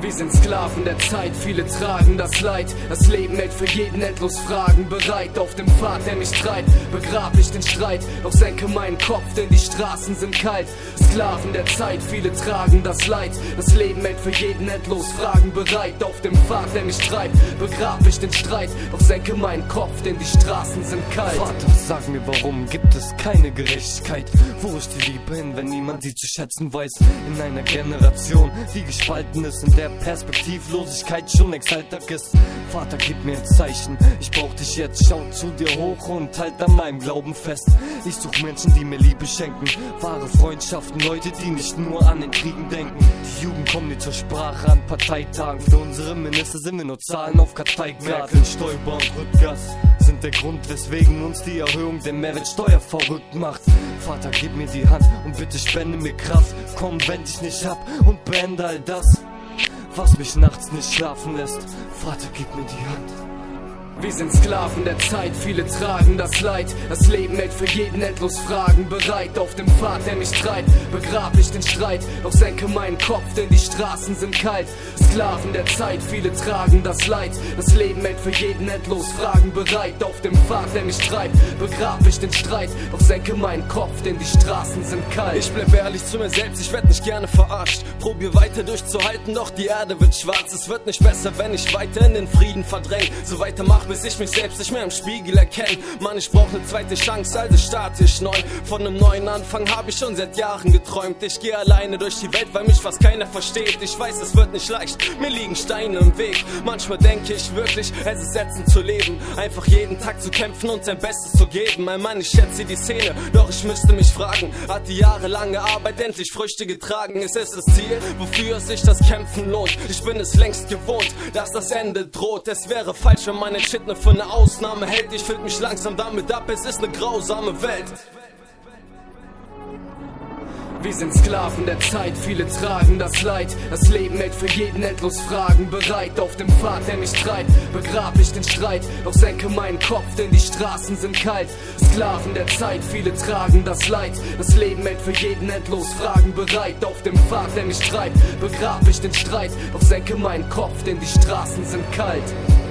Wir sind Sklaven der Zeit, viele tragen das Leid. Das Leben hält für jeden endlos Fragen bereit. Auf dem Pfad, der mich treibt, begrab ich den Streit. Doch senke meinen Kopf, denn die Straßen sind kalt. Sklaven der Zeit, viele tragen das Leid. Das Leben hält für jeden endlos Fragen bereit. Auf dem Pfad, der mich treibt, begrab ich den Streit. Doch senke meinen Kopf, denn die Straßen sind kalt. Vater, sag mir, warum gibt es keine Gerechtigkeit? Wo ist die Liebe hin, wenn niemand sie zu schätzen weiß? In einer Generation, die gespalten ist, in der Perspektivlosigkeit schon längst Alltag ist. Vater, gib mir ein Zeichen, ich brauch dich jetzt. Schau zu dir hoch und halt an meinem Glauben fest. Ich such Menschen, die mir Liebe schenken, wahre Freundschaften, Leute, die nicht nur an den Kriegen denken. Die Jugend kommt nicht zur Sprache an Parteitagen. Für unsere Minister sind wir nur Zahlen auf Karteimärkten. Steuerbord und Rückgas sind der Grund, weswegen uns die Erhöhung der Mehrwertsteuer verrückt macht. Vater, gib mir die Hand und bitte spende mir Kraft. Komm, wend dich nicht ab und beende all das, was mich nachts nicht schlafen lässt. Vater, gib mir die Hand. Wir sind Sklaven der Zeit, viele tragen das Leid. Das Leben hält für jeden endlos Fragen bereit. Auf dem Pfad, der mich treibt, begrab ich den Streit. Doch senke meinen Kopf, denn die Straßen sind kalt. Sklaven der Zeit, viele tragen das Leid. Das Leben hält für jeden endlos Fragen bereit. Auf dem Pfad, der mich treibt, begrab ich den Streit. Doch senke meinen Kopf, denn die Straßen sind kalt. Ich bleib ehrlich zu mir selbst, ich werd nicht gerne verarscht. Probier weiter durchzuhalten, doch die Erde wird schwarz. Es wird nicht besser, wenn ich weiter in den Frieden verdräng. So weitermach, bis ich mich selbst nicht mehr im Spiegel erkenne. Mann, ich brauch ne zweite Chance, also starte ich neu. Von einem neuen Anfang hab ich schon seit Jahren geträumt. Ich geh alleine durch die Welt, weil mich fast keiner versteht. Ich weiß, es wird nicht leicht, mir liegen Steine im Weg. Manchmal denke ich wirklich, es ist ätzend zu leben. Einfach jeden Tag zu kämpfen und sein Bestes zu geben. Mein Mann, ich schätze die Szene, doch ich müsste mich fragen, hat die jahrelange Arbeit endlich Früchte getragen? Ist es das Ziel, wofür sich das Kämpfen lohnt? Ich bin es längst gewohnt, dass das Ende droht. Es wäre falsch, wenn meine Shit nur für eine Ausnahme hält. Ich fühl mich langsam damit ab, es ist eine grausame Welt. Wir sind Sklaven der Zeit, viele tragen das Leid. Das Leben hält für jeden endlos Fragen bereit. Auf dem Pfad, der mich treibt, begrab ich den Streit. Doch senke meinen Kopf, denn die Straßen sind kalt. Sklaven der Zeit, viele tragen das Leid. Das Leben hält für jeden endlos Fragen bereit. Auf dem Pfad, der mich treibt, begrab ich den Streit. Doch senke meinen Kopf, denn die Straßen sind kalt.